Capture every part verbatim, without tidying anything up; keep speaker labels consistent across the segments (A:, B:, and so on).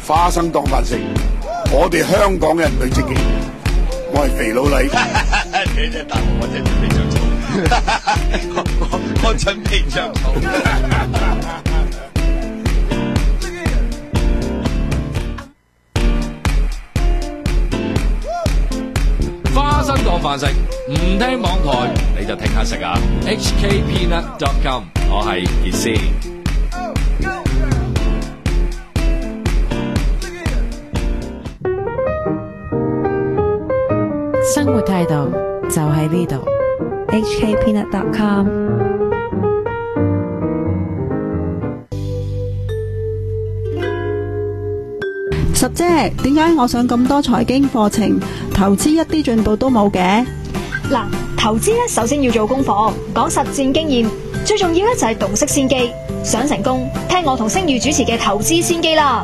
A: 花生當飯食，我哋香港人最積極。我係肥佬黎，
B: 你真係答我，我真係準備着草。我我我準備着草。
C: 花生當飯食，唔聽網台你就聽下食啊 ！H K peanut dot com， 我係傑斯。
D: 生活態度就喺呢度 ，H K peanut dot com。
E: 十姐，點解我上咁多財經課程，投資一啲進步都冇嘅？
F: 嗱，投資咧首先要做功課，講實戰經驗，最重要咧就係洞悉先機。想成功，聽我同星宇主持嘅投資先機啦。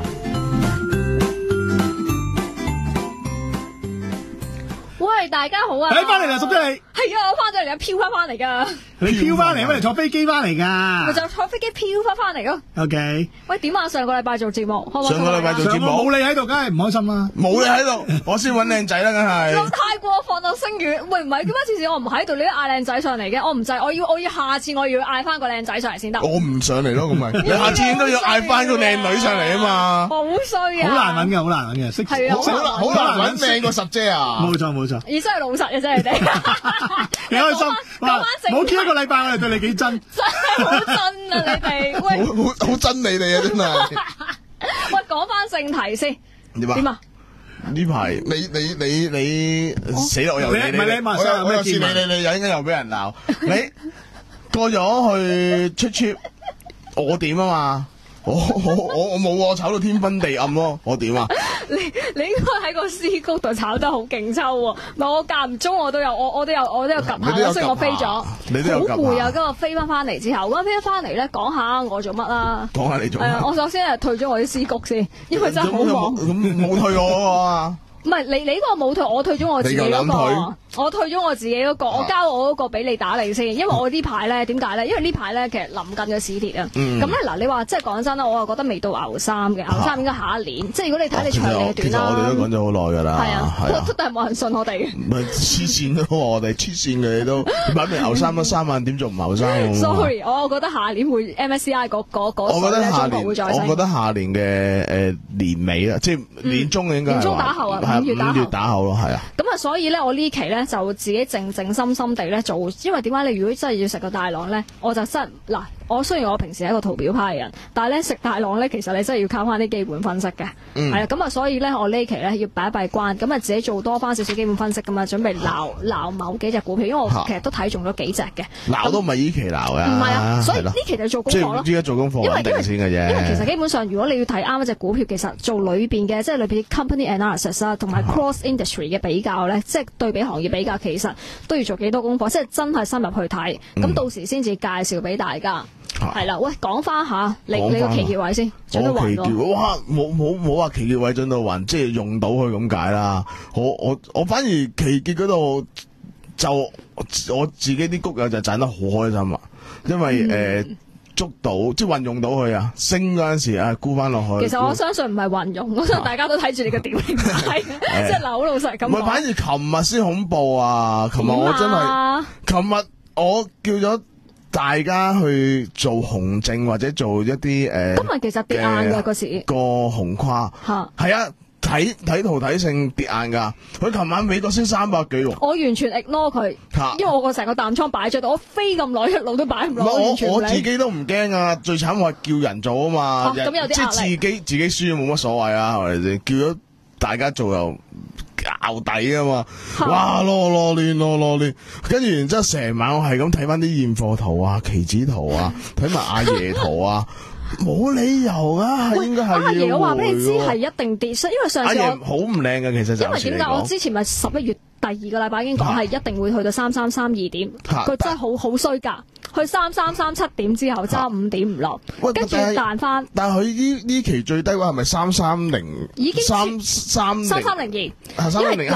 G: 喂，大家好啊！
H: 你翻嚟啦，十姐你
G: 係啊，我翻咗嚟啊，飄翻翻嚟噶。
H: 你飄翻嚟，乜嚟坐飛機翻嚟噶？
G: 咪就坐飛機飄翻翻嚟咯。
H: OK。喂，
G: 點啊？上個禮拜做節目，
B: 上個禮拜做節目
H: 冇你喺度，梗係唔開心啦。
B: 冇你喺度，我先揾靚仔啦，梗係。
G: 太過分啦，星宇。喂，唔係點解次次我唔喺度，你都嗌靚仔上嚟嘅？我唔制，我要我要下次我要嗌翻個靚仔上嚟先得。
B: 我唔上嚟咯，咁咪你下次應該要嗌翻個靚女上嚟啊嘛。
G: 好衰啊！
H: 好難揾嘅，好難揾嘅，識
G: 係啊，
B: 好難揾靚過十姐啊！
H: 冇錯冇錯。
G: 而真係老實嘅啫，你哋。
H: 你開心。冇見一個禮拜，我哋對你幾真。
G: 真係好真啊！你哋，喂，
B: 好好好真你哋啊！真係。
G: 喂，講翻正題先。
B: 點啊？
G: 點啊？
B: 呢排你你你你死啦！我又
H: 你唔係你馬上
B: 我又試你你你又應該又俾人鬧。你過咗去出 trip，我點啊嘛？我我我我冇我炒到天昏地暗咯，我點啊？
G: 你你應該喺個屍谷度炒得好勁抽喎，唔係我間唔中我都有我我都有我都有及下，所以我飛咗，
B: 你都有
G: 好攰啊！跟住我飛翻翻嚟之後，咁飛翻嚟咧講下我做乜啦？
B: 講下你做乜？
G: 係啊，我首先係退咗我啲屍谷先，因為真係好忙。
B: 咁冇退我個啊？
G: 唔係你你嗰個冇退，我退咗我自己嗰個，我退咗我自己嗰個，我交我嗰個俾你打理先，因為我呢排咧點解咧？因為呢排咧其實臨近嘅史鐵啊，咁咧嗱，你話即係講真啦，我又覺得未到牛三嘅，牛三應該下一年，即係如果你睇你長嘅短啦。
B: 其實我哋都講咗好耐㗎啦，
G: 係啊，都都係冇人信我哋嘅。
B: 唔係黐線咯，我哋黐線嘅你都擺明牛三都三萬點做唔牛三
G: ？Sorry，我覺得下年會 M S C I 嗰嗰嗰
B: 我覺得下年，
G: 會再升。
B: 我覺得下年嘅誒年尾啦，即係年中應該係
G: 年中打後啊，五月打後。
B: 五月打後咯，係啊。
G: 咁啊，所以咧，我呢期咧就自己靜靜心心地咧做，因為點解你如果真係要食個大郎咧，我就真嗱，我雖然我平時係一個圖表派嘅人，但係咧食大郎咧，其實你真係要靠翻啲基本分析嘅，係啊，咁啊，所以咧我呢期咧要擺一閉關，咁啊自己做多翻少少基本分析咁啊，準備鬧鬧某幾隻股票，因為我其實都睇中咗幾隻嘅。
B: 鬧都唔係依期鬧嘅，
G: 唔係啊，所以呢期就做功課咯。
B: 即係依家做功課，因為因為
G: 先嘅啫。因為其實基本上，如果你要睇啱一隻股票，其實做裏邊嘅即係裏邊 company analysis 啊，同埋 cross industry 嘅比較咧，即係對比行業比較，其實都要做幾多功課，即係真係深入去睇，咁、嗯、到時先至介紹俾大家。係啦、啊，喂，講翻下你你個奇傑位先，進到雲喎。
B: 哇，冇冇冇話奇傑位進到雲，即係用到佢咁解啦。我我我反而奇傑嗰度就我自己啲谷友就賺得好開心啊，因為誒。嗯呃捉到即係運用到佢啊，升嗰陣時啊沽翻落去。
G: 其實我相信唔係運用，我相信大家都睇住你個點嚟睇，即係嗱好老實咁講。
B: 唔係，反而琴日先恐怖啊！琴日我真係，琴日我叫咗大家去做紅證或者做一啲誒。呃、
G: 今日其實跌硬嘅嗰時
B: 個紅跨嚇係啊。睇睇圖睇性跌硬噶，佢琴晚美國升三百幾喎。
G: 我完全 ignore 佢，因為我個成個淡倉擺咗度，我飛咁耐一路都擺唔落。
B: 我我自己都唔驚啊，最慘我係叫人做啊嘛，
G: 咁有啲壓力。
B: 即係自己自己輸冇乜所謂啊，係咪先？叫咗大家做又拗底啊嘛，哇囉囉攣囉囉攣，跟住然之後成晚我係咁睇翻啲現貨圖啊、期指圖啊，睇埋阿爺圖啊。冇理由啊，係應該係要回。阿
G: 爺我話俾你知係一定跌，因為上次我
B: 阿爺好唔靚嘅，其實就
G: 因為點解我之前咪十一月第二個禮拜已經講係一定會去到三三三二點，佢真係好好衰格，去三三三七點之後揸五點唔落，跟住彈翻。
B: 但係佢呢呢期最低位係咪三三零？
G: 已經
B: 三三
G: 三三零二，
B: 三三零係啦。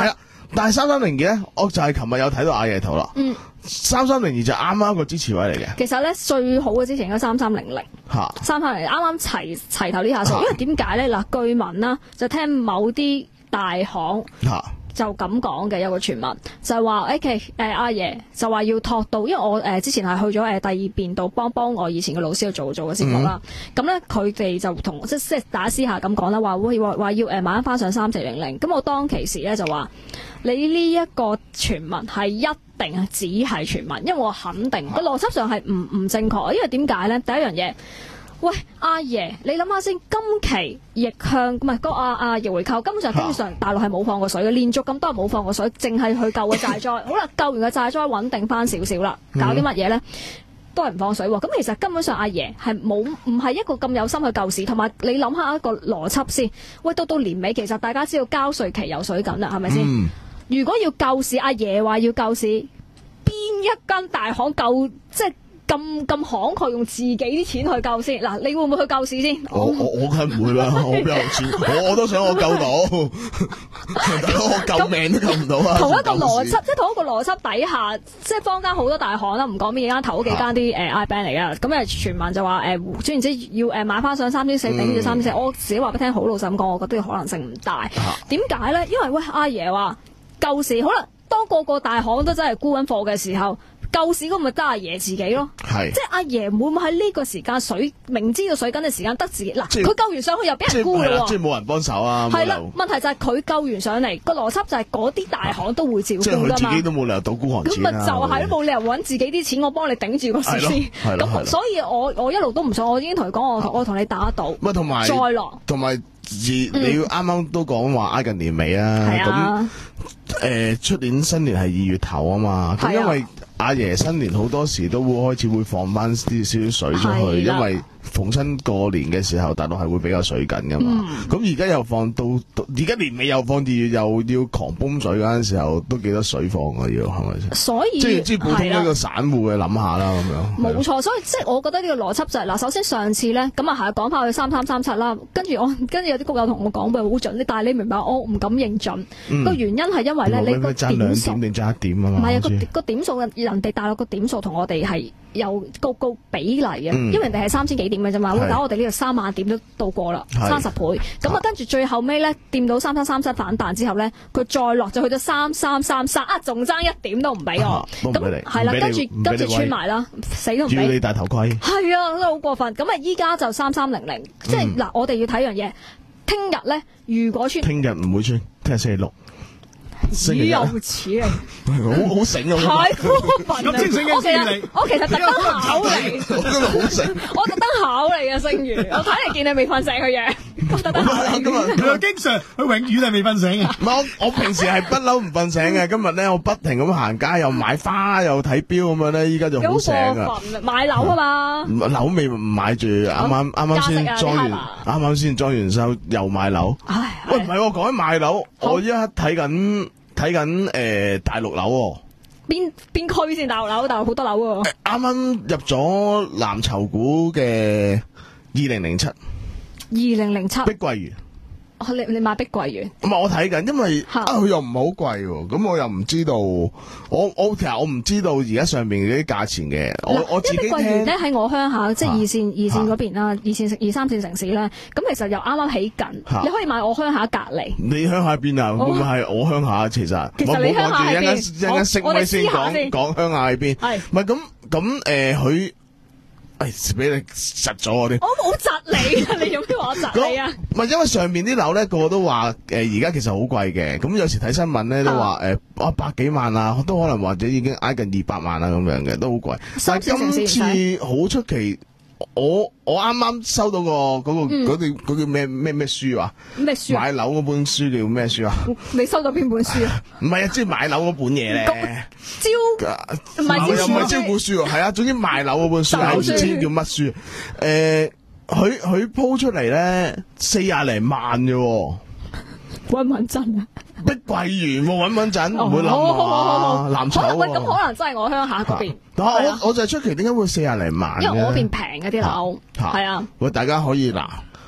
B: 但係三三零二咧，我就係琴日有睇到阿爺圖啦。
G: 嗯，
B: 三三零二就啱啱個支持位嚟嘅。
G: 其實咧最好嘅之前應該三三零零，
B: 嚇
G: 三三零零啱啱齊齊頭呢下數，因為點解咧？嗱，據聞啦，就聽某啲大行
B: 嚇。
G: 就咁講嘅，有個傳聞就係話誒，其誒阿爺就話要托到，因為我誒、呃、之前係去咗誒、呃、第二邊度幫幫我以前嘅老師去做做嘅節目啦。咁咧佢哋就同即即大家私下咁講啦，話會話話要誒買翻上三四零零。咁我當其時咧就話你呢一個傳聞係一定係只係傳聞，因為我肯定個邏輯上係唔唔正確。因為點解咧？第一樣嘢。喂，阿爺，你諗下先，今期逆向唔係個阿阿逆回購，根本上基本上大陸係冇放過水嘅，連續咁多日冇放過水，淨係去救個債災。好啦，救完個債災穩定翻少少啦，搞啲乜嘢咧？都係唔放水喎。咁其實根本上阿爺係冇唔係一個咁有心去救市，同埋你諗下一個邏輯先。喂，到到年尾其實大家知道交稅期有水緊啦，係咪先？嗯、如果要救市，阿爺話要救市，邊一間大行救即係？咁咁慷慨用自己啲錢去救先，嗱，你會唔會去救市先？
B: 我我我梗係唔會啦，我邊有錢？我我都想我救到，我救命都救唔到啊！
G: 同一個邏輯，即係同一個邏輯底下，即係坊間好多大行啦，唔講邊間頭嗰幾間啲誒 I bank 嚟噶，咁誒傳聞就話誒，總言之要誒買翻上三千四頂住三千四，我自己話俾你聽，好老實咁講，我覺得可能性唔大。點解咧？因為喂，阿爺話救市，可能當個個大行都真係沽緊貨嘅時候。救市嗰咪得阿爺自己咯，
B: 係
G: 即係阿爺會唔會喺呢個時間水明知道水緊嘅時間得自己嗱，佢救完上去又俾人沽咯，
B: 即係冇人幫手啊！
G: 係啦，問題就係佢救完上嚟個邏輯就係嗰啲大行都會照顧㗎嘛，
B: 即係佢自己都冇理由倒孤寒錢
G: 咁咪就係都冇理由揾自己啲錢，我幫你頂住個市先。咁所以我我一路都唔想，我已經同佢講，我我同你打賭，
B: 咪同埋
G: 再落，
B: 同埋你要啱啱都講話挨近年尾啊，咁誒出年新年係二月頭啊嘛，咁因為。阿爺新年好多時都會開始會放翻啲少少水出去，因為逢親過年嘅時候，大陸係會比較水緊噶嘛。咁而家又放到，而家年尾又放二月，又要狂泵水嗰陣時候，都幾多水放啊？要係咪先？
G: 所以
B: 即係即係普通一個散戶嘅諗下啦，咁樣。
G: 冇錯，所以即係我覺得呢個邏輯就係、是、嗱，首先上次咧，咁啊係講翻去三三三七啦，跟住我跟住有啲谷友同我講，佢好準，但係你明白我唔敢認準。個、嗯、原因係因為咧，你個點數唔係啊個個點數人哋大陸個點數同我哋係有高高比例嘅，嗯、因為人哋係三千幾點嘅啫嘛，會打我哋呢度三萬點都到過啦，三十倍。咁啊，跟住最後尾咧，掂到三三三七反彈之後咧，佢再落就去到三三三三啊，仲爭一點都唔俾我。咁係啦，跟住跟住穿埋啦，死都唔俾。
B: 要你戴頭盔。係
G: 啊，真係好過分。咁啊，依家就三三零零，即係嗱，我哋要睇樣嘢。聽日咧，如果穿，
B: 聽日唔會穿，聽日星期六。
G: 只有此嚟，
B: 好好醒啊！
G: 太過分啦！
H: 咁醒嘅星如，
G: 我其實特登考你，
B: 我今日好醒，
G: 我特登考你嘅星如，我睇嚟見你未瞓醒嘅樣，我特登考你。
H: 佢經常佢永遠係未瞓醒嘅。
B: 唔係我我平時係不嬲唔瞓醒嘅，今日咧我不停咁行街，又買花又睇錶咁樣咧，依家就好醒啊！
G: 買樓啊嘛，
B: 樓未唔買住，啱啱啱啱先裝完，啱啱先裝完修又買樓。喂，唔係我講緊買樓，我依家睇緊。睇緊誒大陸樓喎，
G: 邊邊區先大陸樓？大陸好多樓喎。
B: 啱啱入咗藍籌股嘅二零零七，二
G: 零零七，
B: 碧桂園。
G: 你你買碧桂園？
B: 唔係我睇緊，因為啊佢又唔係好貴喎，咁我又唔知道，我我其實我唔知道而家上邊嗰啲價錢嘅，我我自己聽。碧桂園咧
G: 喺我鄉下，即係二線二線嗰邊啦，二線二三線城市咧，咁其實又啱啱起緊，你可以買我鄉下隔離。
B: 你鄉下邊啊？會唔會係我鄉下？其實
G: 其實你鄉下喺邊？
B: 一陣一陣識咪先講講鄉下喺邊？係唔係咁咁誒？佢誒俾你窒咗我啲。
G: 我冇窒你啊！你做咩話我窒你啊？
B: 唔係因為上面啲樓咧個個都話誒而家其實好貴嘅，咁有時睇新聞咧都話誒啊百幾萬啊，都可能或者已經挨近二百萬啊咁樣嘅，都好貴。但係今次好出奇，我我啱啱收到個嗰個嗰叫嗰叫咩咩咩書啊？咩書？買樓嗰本書叫咩書啊？
G: 你收到邊本書啊？
B: 唔係啊，即係買樓嗰本嘢咧。
G: 招唔係
B: 又唔係招股書啊？係啊，總之賣樓嗰本書係唔知叫乜書。誒，佢佢鋪出嚟咧四廿零萬嘅，
G: 穩唔穩陣啊？
B: 碧桂園穩唔穩陣？唔會冧啊！藍籌
G: 喂，咁可能真係我鄉下嗰邊。
B: 但係我我就係出奇點解會四廿零萬？
G: 因為我嗰邊平嘅啲樓，係啊。
B: 喂，大家可以嗱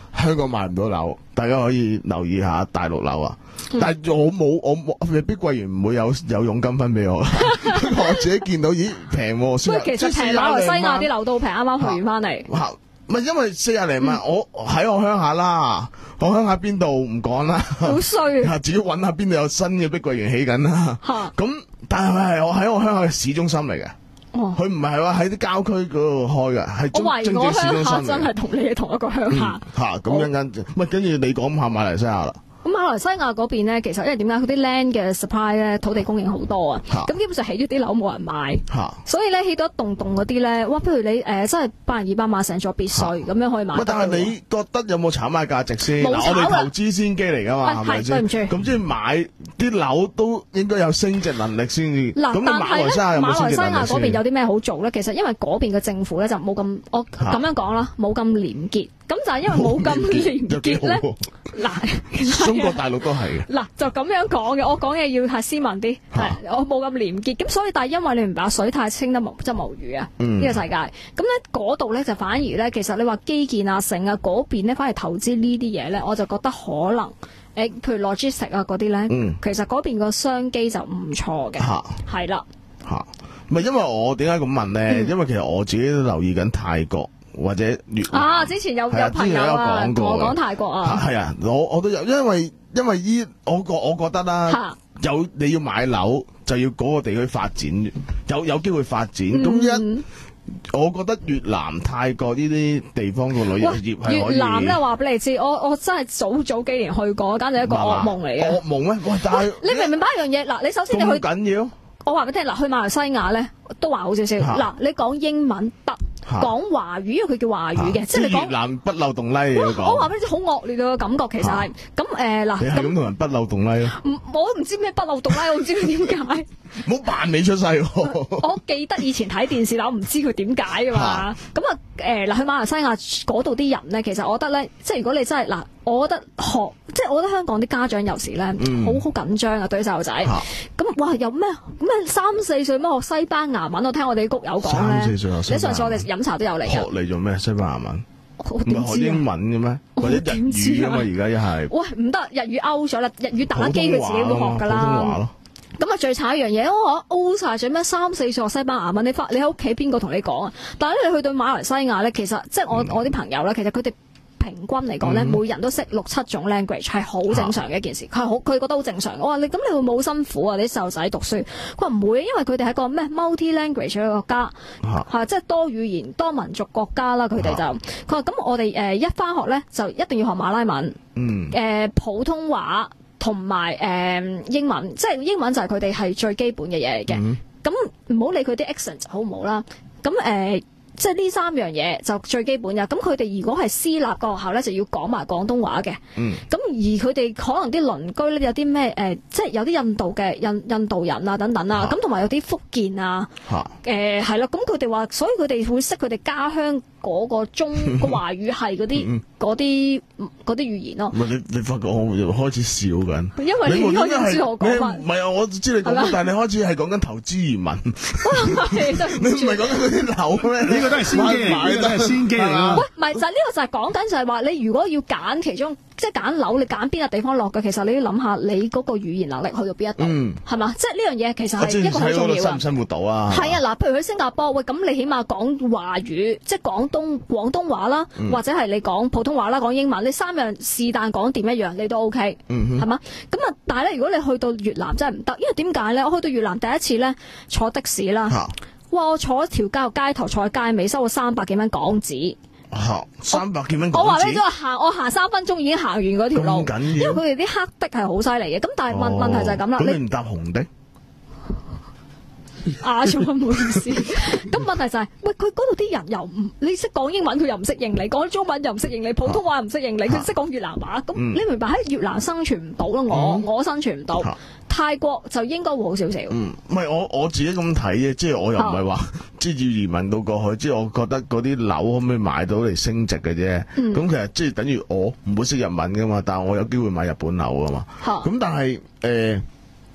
B: 香港買唔到樓，大家可以留意下大陸樓啊。
G: 嗯、
B: 但係我冇，我冇，碧桂園唔會有有佣金分俾我。我自己見到，咦平喎。
G: 喂，其實平馬來西亞啲樓都平，啱啱去完翻嚟。
B: 唔係因為四廿零萬，
G: 嗯、
B: 我喺我鄉下啦，我鄉下邊度唔講啦。
G: 好衰啊！
B: 自己揾下邊度有新嘅碧桂園起緊啦。咁但係佢係我喺我鄉下嘅市中心嚟嘅。佢唔係話喺啲郊區嗰度開嘅，係
G: 我懷疑我鄉下真係同你係同一個鄉下。
B: 吓咁樣間，唔係跟住你講下馬來西亞啦。
G: 咁馬來西亞嗰邊咧，其實因為點解佢啲 land 嘅 supply 咧，土地供應好多啊，咁基本上起咗啲樓冇人買，所以咧起到一棟棟嗰啲咧，哇！不如你誒真係百零二百萬成座別墅咁樣可以買到。
B: 但係你覺得有冇炒賣價值先？
G: 冇炒啊！
B: 我哋投資先機嚟㗎嘛，係咪先？對唔住。咁即係買啲樓都應該有升值能力先至。
G: 嗱，但係咧，馬來西亞嗰邊有啲咩好做咧？其實因為嗰邊嘅政府咧就冇咁，我咁樣講啦，冇咁廉潔。咁就係因為冇咁廉潔咧，嗱，
B: 中國大陸都係嘅。
G: 嗱，就咁樣講嘅，我講嘢要係斯文啲，係我冇咁廉潔。咁所以但係因為你唔把水太清得無則無魚啊，呢個世界。咁咧嗰度咧就反而咧，其實你話基建啊、城啊嗰邊咧，反而投資呢啲嘢咧，我就覺得可能誒，譬如 logistics 啊嗰啲咧，其實嗰邊個商機就唔錯嘅，係啦。
B: 嚇，唔係因為我點解咁問咧？因為其實我自己都留意緊泰國。或者越
G: 啊！之前有有朋友啊，同我講泰國啊，
B: 係啊，我我都有，因為因為依我覺我覺得啦，有你要買樓就要嗰個地區發展，有有機會發展。咁一，我覺得越南、泰國呢啲地方個旅遊業係可以。
G: 越南咧話俾你知，我我真係早早幾年去過，簡直係一個噩夢嚟嘅。
B: 噩夢咩？喂，但係
G: 你明唔明白一樣嘢？嗱，你首先你去
B: 緊要。
G: 我話俾你聽，嗱，去馬來西亞咧都話好少少。嗱，你講英文得。講華語，因為佢叫華語嘅，即係你講
B: 越南不漏洞拉嚟講。
G: 我話俾你知，好惡劣嘅感覺，其實係咁誒嗱。
B: 你係咁同人不漏洞拉咯？
G: 我唔知咩不漏洞拉，我唔知佢點解。
B: 唔好扮你出世。
G: 我記得以前睇電視，但我唔知佢點解㗎嘛。咁啊誒嗱，去馬來西亞嗰度啲人咧，其實我覺得咧，即係如果你真係嗱，我覺得學，即係我覺得香港啲家長有時咧，好好緊張啊，對細路仔。咁哇，有咩咩三四歲咩學西班牙文？我聽我哋啲谷友講咧。
B: 三四歲學西班牙文。
G: 你上次我哋飲茶都有嚟㗎。
B: 學嚟做咩？西班牙文？
G: 唔係
B: 學英文嘅咩？或者日語啊嘛？而家一係。
G: 喂，唔得，日語 out 咗啦，日語打機佢自己會學㗎啦。
B: 普通話咯。
G: 咁啊，最慘一樣嘢，我 out 晒咗咩？三四歲學西班牙文，你翻你喺屋企邊個同你講啊？但係咧，你去到馬來西亞咧，其實即係我、嗯、我啲朋友咧，其實佢哋平均嚟講咧，嗯、每人都識六七種 language 係好正常嘅一件事。佢係好，佢覺得好正常。我話你咁，你會冇辛苦啊？你啲細路仔讀書，佢話唔會，因為佢哋係個咩 multi language 嘅國家，係即係多語言、多民族國家啦。佢哋就佢話咁，我哋誒一翻學咧就一定要學馬拉文，誒、
B: 嗯
G: 呃、普通話。同埋誒英文，即係英文就係佢哋係最基本嘅嘢嚟嘅。咁唔好理佢啲 accent 好唔好啦。咁誒、呃，即係呢三樣嘢就最基本嘅。咁佢哋如果係私立個學校咧，就要講埋廣東話嘅。咁、嗯、而佢哋可能啲鄰居咧有啲咩誒，即係有啲印度嘅印印度人啊等等啊。咁同埋有啲福建啊，誒係啦。咁佢哋話，所以佢哋會識佢哋家鄉嗰個中個華語係嗰啲嗰啲嗰啲語言咯。
B: 唔係你你發覺我開始笑緊，
G: 因為你開始知我講法。
B: 唔係啊，我知你講乜，但係你開始係講緊投資移民。你唔係講緊嗰啲樓咩？
H: 呢個都係先機嚟，呢個係先機嚟啊！
G: 喂，唔係就係呢個就係講緊就係話你如果要揀其中。即係揀樓，你揀邊個地方落嘅，其實你要諗下你嗰個語言能力去到邊一度，係嘛、嗯？即係呢樣嘢其實係一個好重要嘅。
B: 生唔生活到啊？
G: 係啊，嗱，譬如去新加坡，喂，咁你起碼講華語，即係廣東廣東話啦，嗯、或者係你講普通話啦，講英文，你三樣是但講掂一樣，你都 OK，係嘛、嗯？咁啊，但係咧，如果你去到越南真係唔得，因為點解咧？我去到越南第一次咧坐的士啦，啊、哇！我坐一條街街頭坐喺街尾，收咗三百幾蚊港紙。
B: 吓，三百幾蚊港紙。
G: 我話俾你知，我行我行三分鐘已經行完嗰條路，因為佢哋啲黑的係好犀利嘅。咁但係問、哦、問題就係咁啦。
B: 咁你唔搭紅的？
G: 啊，做乜唔好意思？咁問題就係、是，喂，佢嗰度啲人又唔，你識講英文佢又唔識應你，講中文又唔識應你，普通話又唔識應你，佢識講越南話。咁、嗯、你明白喺越南生存唔到咯？我、嗯、我生存唔到。啊、泰國就應該會好少少。嗯，
B: 唔係我我自己咁睇嘅，即係我又唔係話即係要移民到過去，即係我覺得嗰啲樓可唔可以買到嚟升值嘅啫。咁、嗯、其實即係等於我唔會識日文噶嘛，但係我有機會買日本樓噶嘛。咁、啊、但係誒。呃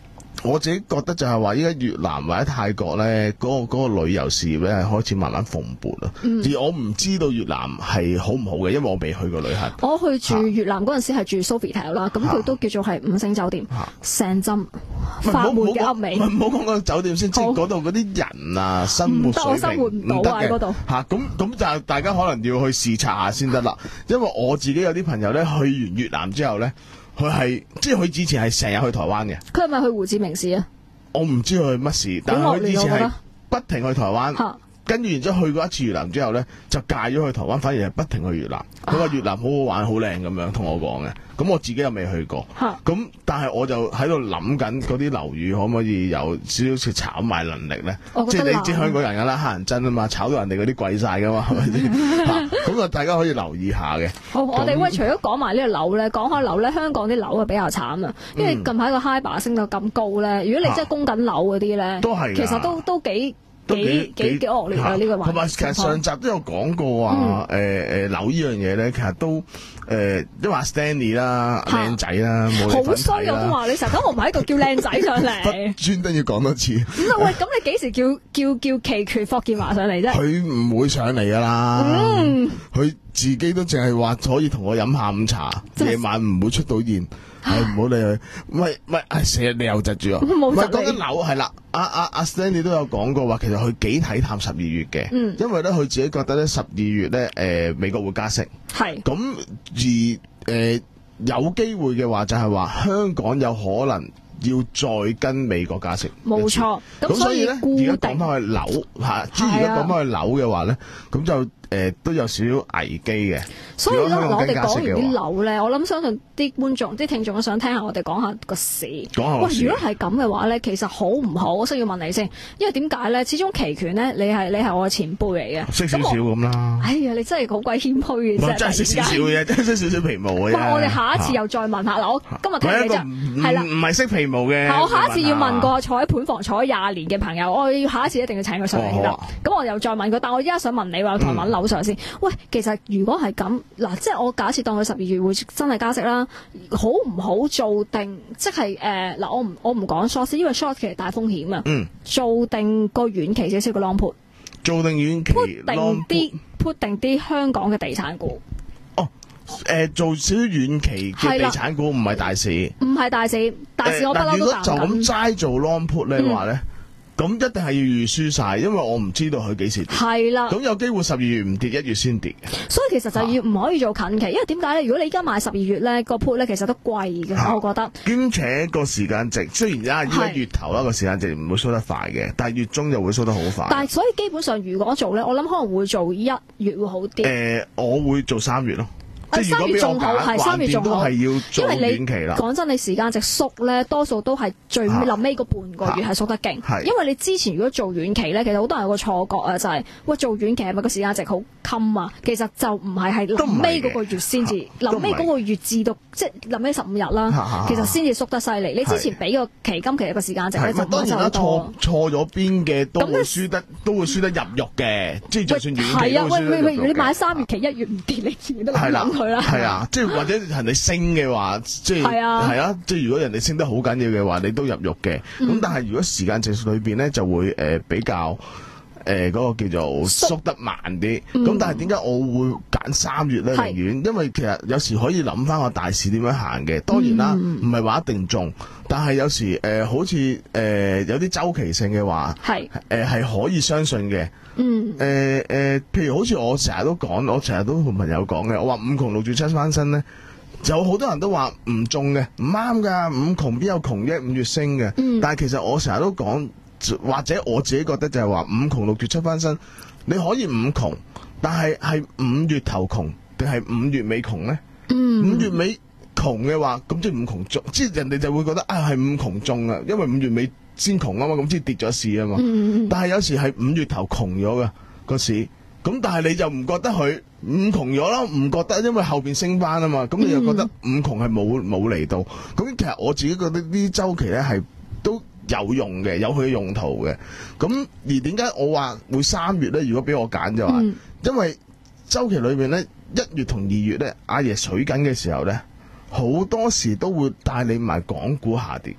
B: 我自己覺得就係話，依家越南或者泰國咧，嗰、個嗰、個旅遊事業咧係開始慢慢蓬勃啦。
G: 嗯、
B: 而我唔知道越南係好唔好嘅，因為我未去過旅行。
G: 我去住越南嗰陣時係住 Sofitel 啦，咁佢都叫做係五星酒店，成陣法門嘅噏味。
B: 唔好講個酒店先，即係嗰度嗰啲人啊，生活水平
G: 唔得，我生活唔到啊嗰度。
B: 嚇，咁咁就大家可能要去視察下先得啦。因為我自己有啲朋友咧，去完越南之後咧。佢係即係佢之前係成日去台灣嘅。佢係咪去胡志明市啊？我唔知佢乜事，但係佢以前係不停去台灣，跟住然之後去過一次越南之後咧，就戒咗去台灣，反而係不停去越南。佢話越南好好玩、好靚咁樣同我講嘅。咁我自己又未去過。咁但係我就喺度諗緊嗰啲樓宇可唔可以有少少似炒賣能力咧？即係你知香港人㗎啦，黑人憎啊嘛，炒到人哋嗰啲貴晒㗎嘛，係咪先？咁啊，大家可以留意下嘅。好，我哋喂，除咗講埋呢個樓咧，講開樓咧，香港啲樓係比較慘啊，因為近排個 HIBOR 升到咁高咧，如果你真係供緊樓嗰啲咧，都係其實都都幾。幾幾幾惡劣啊！呢個環境同埋其實上集都有講過話，誒誒樓呢樣嘢咧，其實都誒都話 Stanley 啦，靚仔啦，冇你份睇啦。好衰啊！都話你成日講我唔喺度叫靚仔上嚟，專登要講多次。咁喂，咁你幾時叫叫叫期權霍建華上嚟啫？佢唔會上嚟噶啦，佢自己都淨係話可以同我飲下午茶，夜晚唔會出到現。係唔好理佢，唔係唔係，成日你又窒住我。唔係講緊樓係啦，阿阿阿 Stanley 都有講過話，其實佢幾睇淡十二月嘅，嗯、因為咧佢自己覺得咧十二月咧誒、呃、美國會加息，係咁而誒、呃、有機會嘅話就係話香港有可能要再跟美國加息，冇錯。咁所以咧而家講翻去樓嚇，即係而家講翻去樓嘅話咧，咁就。誒、呃、都有少少危機嘅，所以咧我哋講完啲樓咧，我諗相信啲觀眾、啲聽眾都想聽下我哋講下個市。講下個市。喂，如果係咁嘅話咧，其實好唔好？我需要問你先，因為點解咧？始終期權咧，你係你係我嘅前輩嚟嘅，識少少咁啦。哎呀，你真係好鬼謙虛嘅啫，真係識少少嘅，真係識少少皮毛嘅啫。我哋下一次又再問下嗱，我今日聽你就係啦，唔係識皮毛嘅。我下一次要問個坐喺盤房坐咗廿年嘅朋友，我要下一次一定要請佢上嚟啦。咁我又再問佢，但我依家想問你話台灣樓上先。喂，其實如果係咁嗱，即係我假設當佢十二月會真係加息啦，好唔好做定？即係誒嗱，我唔我唔講 short，因為 short 其實大風險啊。嗯。做定個遠期少少嘅 long put。做定遠期 long put。put 定啲 put 定啲香港嘅地產股。哦，誒、呃，做少少遠期嘅地產股唔係大市。唔係大市，大市我不嬲都淡緊。就咁齋做 long put 咧話咧？嗯咁一定係要預輸晒，因為我唔知道佢幾時跌。係啦。咁有機會十二月唔跌，一月先跌。所以其實就要唔可以做近期，因為點解咧？如果你而家買十二月咧，個 put 咧其實都貴嘅，啊、我覺得。兼且個時間值雖然而家依家月頭啦，個時間值唔會縮得快嘅，但係月中就會縮得好快。但係所以基本上如果做咧，我諗可能會做一月會好啲。誒、呃，我會做三月咯。三月仲好，係三月仲好，因為你講真，你時間值縮咧，多數都係最臨尾嗰半個月係縮得勁。因為你之前如果做遠期咧，其實好多人有個錯覺啊，就係喂做遠期係咪個時間值好襟啊？其實就唔係，係臨尾嗰個月先至，臨尾嗰個月至到即係臨尾十五日啦，其實先至縮得犀利。你之前俾個期金，其實個時間值咧就冇咁多。錯咗邊嘅都會輸得，都會輸得入肉嘅，即係就算遠期都會輸得入肉嘅。係啊，喂喂喂，你買三月期一月唔跌，你自然都諗諗佢。係啊，即係或者人哋升嘅話，即係係啊，即係如果人哋升得好緊要嘅話，你都入肉嘅。咁、嗯、但係如果時間值裏邊咧，就會誒、呃、比較誒嗰、呃那個叫做縮得慢啲。咁、嗯、但係點解我會揀三月咧？寧願是因為其實有時可以諗翻個大市點樣行嘅。當然啦，唔係話一定中，但係有時誒、呃、好似誒、呃、有啲周期性嘅話，係誒係可以相信嘅。嗯，誒誒、呃呃，譬如好似我成日都講，我成日都同朋友講嘅，我話五窮六絕七翻身咧，有好多人都話唔中嘅，唔啱噶，五窮邊有窮一五月升嘅，嗯、但係其實我成日都講，或者我自己覺得就係話五窮六絕七翻身，你可以五窮，但係係五月頭窮定係五月尾窮咧？嗯，五月尾窮嘅話，咁即係五窮中，即係人哋就會覺得啊係五窮中啊，因為五月尾先窮啊嘛，咁即係跌咗市啊嘛。嗯、但係有時係五月頭窮咗嘅個市，咁但係你就唔覺得佢五窮咗啦，唔覺得，因為後邊升翻啊嘛，咁你又覺得五窮係冇冇嚟到。咁其實我自己覺得呢啲週期咧係都有用嘅，有佢嘅用途嘅。咁而點解我話會三月咧？如果俾我揀就話，嗯、因為週期裏面咧一月同二月咧，阿爺水緊嘅時候咧，好多時都會帶你埋港股下跌嘅。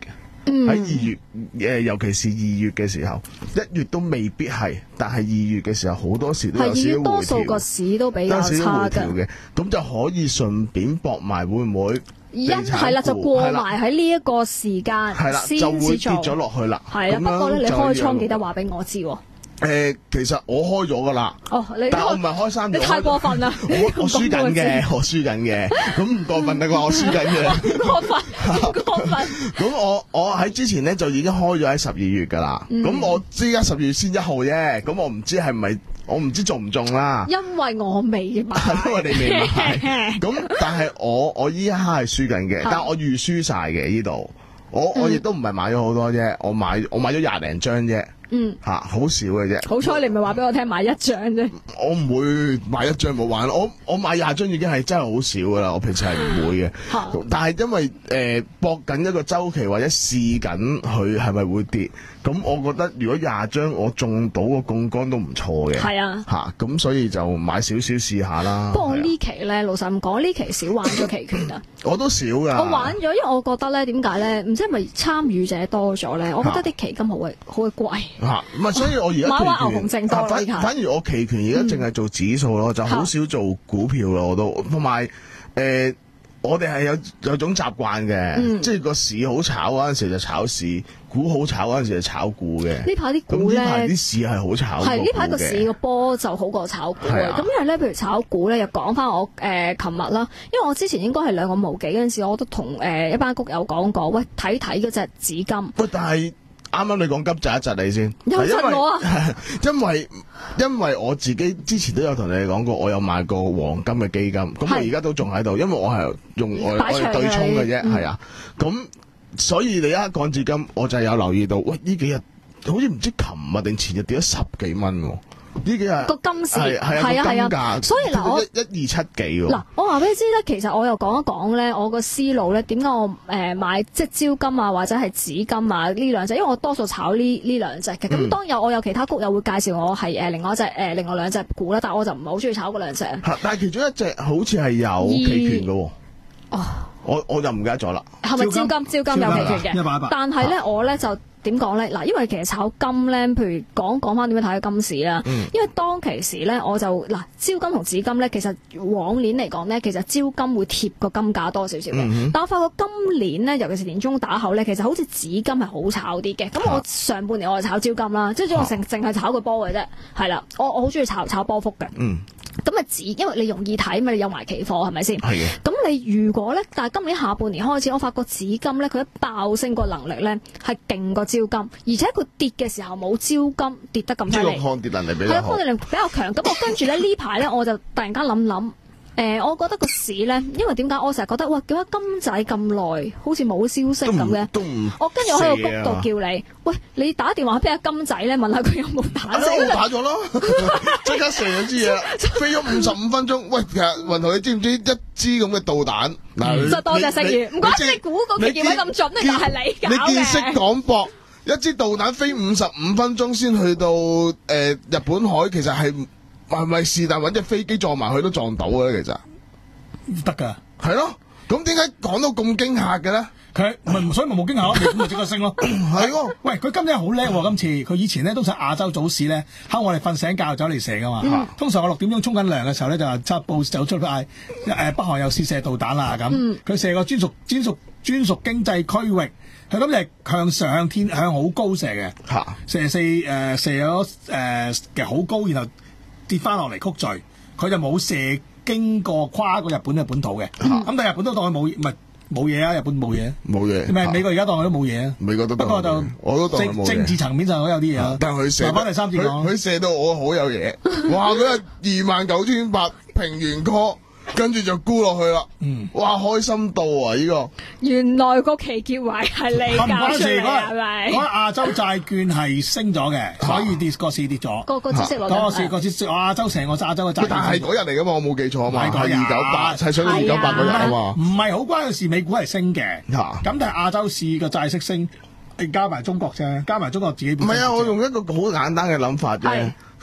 B: 喺二月誒，尤其是二月嘅時候，一月都未必係，但係二月嘅時候好多時都有少少回調，
G: 多數個市都比較差嘅，
B: 咁就可以順便搏埋會唔會？
G: 一係啦，就過埋喺呢一個時間，
B: 係啦，就會跌咗落去啦。
G: 係啦，不過咧，你開倉記得話俾我知。
B: 誒，其實我開咗噶啦。哦，你但係我唔係開三日。
G: 你太過分啦！
B: 我我輸緊嘅，我輸緊嘅。咁唔過分啦啩？我輸緊嘅。
G: 過分，過分。
B: 咁我我喺之前咧就已經開咗喺十二月噶啦。咁我知而家十二月先一號啫。咁我唔知係咪。我唔知中唔中啦，
G: 因為我未買，
B: 因為你未買。咁但係我我依家係輸緊嘅，但係我預輸晒嘅呢度。我、嗯、我亦都唔係買咗好多啫，我買我買咗廿零張啫。嗯，吓好少嘅啫。好彩
G: 你唔係話俾我聽買一張啫。
B: 我唔會買一張冇玩，我我買廿張已經係真係好少噶啦。我平時係唔會嘅。但係因為誒搏緊一個周期或者試緊佢係咪會跌。咁我覺得如果廿張我中到個槓桿都唔錯嘅，係啊，吓咁所以就買少少試下啦。
G: 不過我呢期咧，老實咁講，呢期少玩咗期權啊。
B: 我都少噶。
G: 我玩咗，因為我覺得咧，點解咧？唔知係咪參與者多咗咧？我覺得啲期金好鬼好鬼貴。
B: 吓，唔係，所以我而家
G: 買牛熊證多
B: 反反而我期權而家淨係做指數咯，就好少做股票咯。我都同埋誒。我哋係有有種習慣嘅，嗯、即係個市好炒嗰陣時就炒市，股好炒嗰陣時就炒股嘅。呢
G: 排啲股咧，
B: 呢排啲市係好炒。
G: 係呢排個市個波就好過炒股嘅。咁、啊、因為咧，譬如炒股咧，又講翻我誒琴日啦，因為我之前應該係兩個無幾嗰陣時，我都同誒、呃、一班谷友講過，喂睇睇嗰隻紫金。
B: 喂，但係。啱啱你講急窒一窒你先，
G: 有窒我啊！
B: 因為因為我自己之前都有同你哋講過，我有買過黃金嘅基金，咁我而家都仲喺度，因為我係用我我係對沖嘅啫，係啊，咁所以你一講至金，我就有留意到，喂呢幾日好似唔知琴日定前日跌咗十幾蚊喎。呢幾日
G: 個金市
B: 係係啊係啊，
G: 所以嗱我
B: 一一二七幾喎。
G: 嗱我話俾你知咧，其實我又講一講咧，我個思路咧點解我誒、呃、買即係招金啊或者係紫金啊呢兩隻，因為我多數炒呢呢兩隻嘅。咁、嗯、當有我有其他谷友會介紹我係誒、呃、另外一隻誒、呃、另外兩隻股啦，但係我就唔係好中意炒嗰兩隻。
B: 但係其中一隻好似係有期權嘅喎。哦，我我就唔記得咗啦。
G: 係咪招金？招金有期權嘅，一百一百。但係咧，我咧就。點講咧？嗱，因為其實炒金咧，譬如講講翻點樣睇個金市啦。嗯、因為當其時咧，我就嗱，招金同紫金咧，其實往年嚟講咧，其實招金會貼個金價多少少嘅。嗯、哼但我發覺今年咧，尤其是年中打後咧，其實好似紫金係好炒啲嘅。咁我上半年我就炒招金啦，即係我淨淨係炒個波嘅啫。係啦，我我好中意炒炒波幅嘅。嗯。咁啊紫，因為你容易睇嘛，你有埋期貨係咪先？係嘅。咁你如果咧，但係今年下半年開始，我發覺紫金咧，佢一爆升個能力咧係勁過招金，而且佢跌嘅時候冇招金跌得咁犀利。
B: 即係個抗跌能力比較好。係啊，
G: 抗跌能力比較強。咁我跟住咧呢排咧，我就突然間諗諗。誒、呃，我覺得個市咧，因為點解我成日覺得，哇，點解金仔咁耐，好似冇消息咁嘅？我跟住我喺個谷度叫你，喂，你打電話俾阿金仔咧，問下佢有冇打聲。
B: 我打咗咯，即刻射咗支嘢，飛咗五十五分鐘。喂，其實雲圖你知唔知一支咁嘅導彈？嗱，
G: 就多謝食魚，唔怪之你估個期權位咁準咧，就係你搞嘅。
B: 你見識廣博，一支導彈飛五十五分鐘先去到誒、呃、日本海，其實係。係咪是但揾隻飛機撞埋去都撞到嘅咧？其實
H: 得噶，
B: 係咯。咁點解講到咁驚嚇嘅咧？
H: 佢唔所以咪冇驚嚇咯，咁咪即刻升咯。係喎，喂，佢今日好叻喎！今次佢以前咧都係亞洲早市咧，喺我哋瞓醒覺走嚟射噶嘛。嗯、通常我六點鐘沖緊涼嘅時候咧，就話七報走出嗌誒北韓又試射導彈啦咁。佢、嗯、射個專屬專屬專屬經濟區域，佢今日向上天向好高射嘅，啊、射四誒、呃、射咗誒嘅好高，然後。跌翻落嚟曲序，佢就冇射經過跨過日本嘅本土嘅，咁、嗯、但係日本都當佢冇，唔係冇嘢啊！日本冇嘢，冇嘢。唔係美國而家當佢都冇嘢啊！
B: 美國都當，
H: 不過就
B: 我都當
H: 政政治層面上都有啲嘢啊。
B: 但係佢射
H: 翻第三次講，
B: 佢射到我好有嘢，哇！佢係二萬九千八平原 call。跟住就沽落去啦，嗯，哇，開心到啊！呢、這個
G: 原來個期結位係你搞出嚟係咪？
H: 嗰亞洲債券係升咗嘅，所以跌個市跌咗。
G: 個個知識落
H: 個市個市亞洲成個亞洲嘅債券。
B: 但係嗰日嚟噶嘛？我冇記錯啊嘛，係二九八，係上到二九八嗰日啊嘛。
H: 唔係好關嘅事，美股係升嘅，咁、啊、但係亞洲市個債息升，加埋中國啫，加埋中國自己。唔
B: 係啊，我用一個好簡單嘅諗法啫。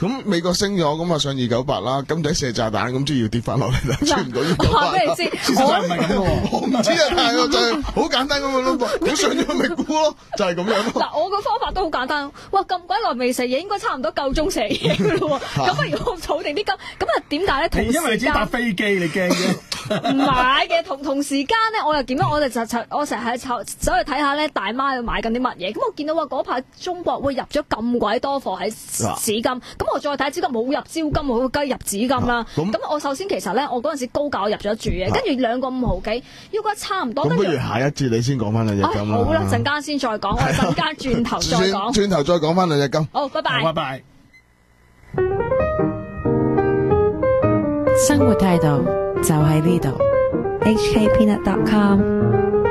B: 咁美國升咗，咁啊上二九八啦，咁第射炸彈，咁即係要跌翻落嚟啦，追唔到二九八。
G: 話俾你知，
H: 事實上唔係咁嘅喎。
B: 我唔知啊，但係我就係好簡單咁樣咯，咁上咗咪沽咯，就係咁樣咯。
G: 嗱，我個方法都好簡單。哇，咁鬼耐未食嘢，應該差唔多夠鐘食嘢嘅咯喎。咁不如我儲定啲金。咁啊點解咧？同時間
H: 因為你知搭飛機，你驚嘅。
G: 唔係嘅，同同時間咧，我又點樣？我哋就就我成日喺走走去睇下咧，大媽要買緊啲乜嘢。咁我見到話嗰排中國會入咗咁鬼多貨喺紙金，咁我再睇紙金冇入招金，我梗係入紙金啦。咁我首先其實咧，我嗰陣時高價入咗住嘅，跟住兩個五毫幾，應該差唔多。
B: 咁不如下一節你先講翻兩隻金啦。
G: 好啦，陣間先再講，我哋陣間轉頭再講。
B: 轉頭再講翻兩隻金。
G: 好，拜拜。
H: 拜拜。
D: 生活態度就喺呢度。H K Peanut dot com